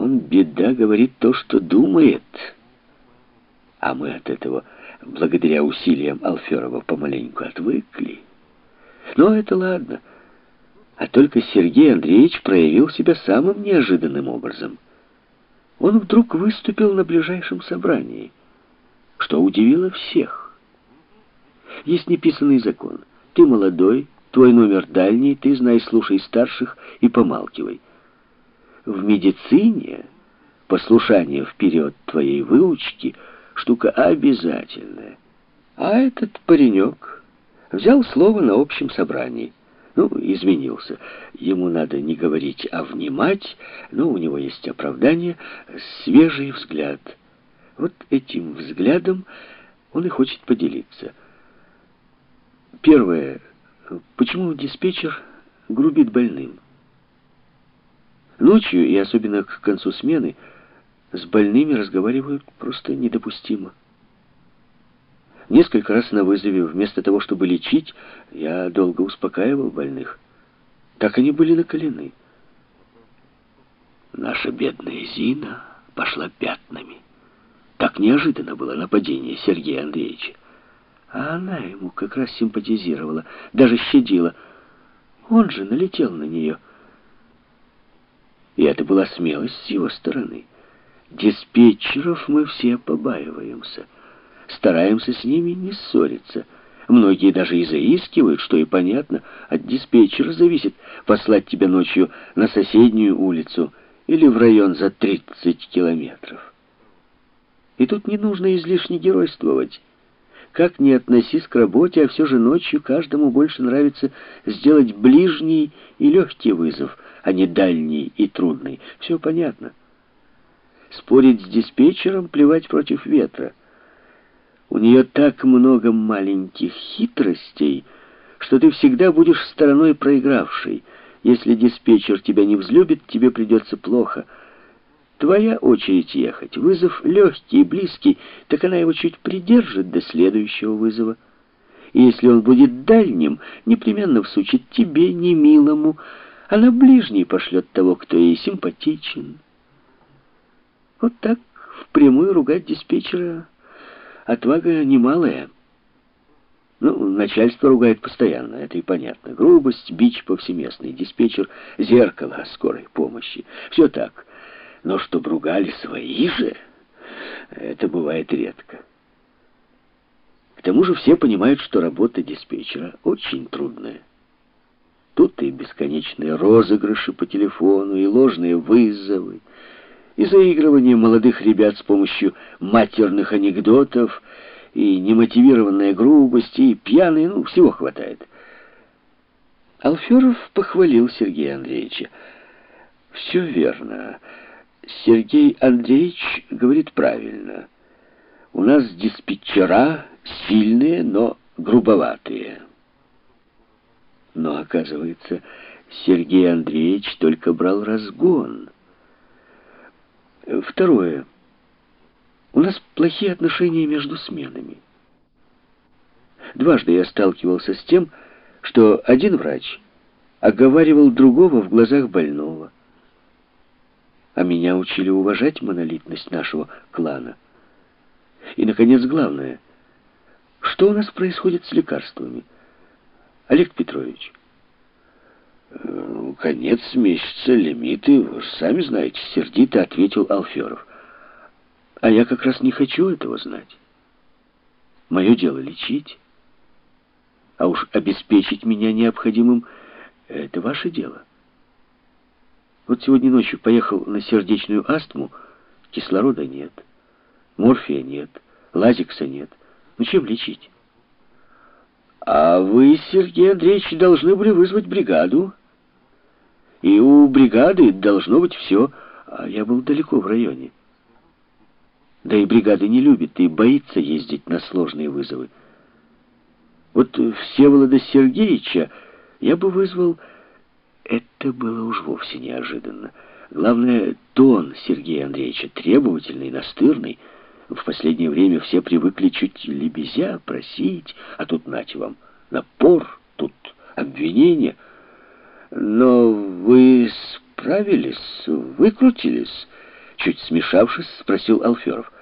Он, беда, говорит то, что думает. А мы от этого, благодаря усилиям Алферова, помаленьку отвыкли. Но это ладно. А только Сергей Андреевич проявил себя самым неожиданным образом. Он вдруг выступил на ближайшем собрании, что удивило всех. Есть неписанный закон. Ты молодой, твой номер дальний, ты знай, слушай старших и помалкивай. В медицине послушание вперед твоей выучки штука обязательная. А этот паренек взял слово на общем собрании. Изменился. Ему надо не говорить, а внимать, но у него есть оправдание, свежий взгляд. Вот этим взглядом он и хочет поделиться. Первое. Почему диспетчер грубит больным? Ночью, и особенно к концу смены, с больными разговаривают просто недопустимо. Несколько раз на вызове, вместо того, чтобы лечить, я долго успокаивал больных. Так они были накалены. Наша бедная Зина пошла пятнами. Так неожиданно было нападение Сергея Андреевича. А она ему как раз симпатизировала, даже щадила. Он же налетел на нее. И это была смелость с его стороны. Диспетчеров мы все побаиваемся. Стараемся с ними не ссориться. Многие даже и заискивают, что и понятно. От диспетчера зависит послать тебя ночью на соседнюю улицу или в район за 30 километров. И тут не нужно излишне геройствовать. Как ни относись к работе, а все же ночью каждому больше нравится сделать ближний и легкий вызов, а не дальний и трудный. Все понятно. Спорить с диспетчером, плевать против ветра. У нее так много маленьких хитростей, что ты всегда будешь стороной проигравшей. Если диспетчер тебя не взлюбит, тебе придется плохо. Твоя очередь ехать. Вызов легкий, близкий, так она его чуть придержит до следующего вызова. И если он будет дальним, непременно всучит тебе, немилому, а на ближний пошлет того, кто ей симпатичен. Вот так впрямую ругать диспетчера отвага немалая. Начальство ругает постоянно, это и понятно. Грубость, бич повсеместный, диспетчер — зеркало скорой помощи. Все так. Но чтоб ругали свои же, это бывает редко. К тому же все понимают, что работа диспетчера очень трудная. Тут и бесконечные розыгрыши по телефону, и ложные вызовы, и заигрывание молодых ребят с помощью матерных анекдотов, и немотивированная грубость, и пьяные, всего хватает. Алферов похвалил Сергея Андреевича. Все верно. Сергей Андреевич говорит правильно. У нас диспетчера сильные, но грубоватые. Но, оказывается, Сергей Андреевич только брал разгон. Второе. У нас плохие отношения между сменами. Дважды я сталкивался с тем, что один врач оговаривал другого в глазах больного. А меня учили уважать монолитность нашего клана. И, наконец, главное. Что у нас происходит с лекарствами? Олег Петрович. Конец месяца, лимиты, вы сами знаете, сердито ответил Алферов. А я как раз не хочу этого знать. Мое дело лечить. А уж обеспечить меня необходимым — это ваше дело. Вот сегодня ночью поехал на сердечную астму, кислорода нет, морфия нет, лазикса нет. Чем лечить? А вы, Сергей Андреевич, должны были вызвать бригаду. И у бригады должно быть все. А я был далеко в районе. Да и бригада не любит и боится ездить на сложные вызовы. Вот Всеволода Сергеевича я бы вызвал. Это было уж вовсе неожиданно. Главное, тон Сергея Андреевича требовательный, настырный. В последнее время все привыкли чуть лебезя просить, а тут нате вам напор, тут обвинения. Но вы справились, выкрутились. Чуть смешавшись, спросил Алферов.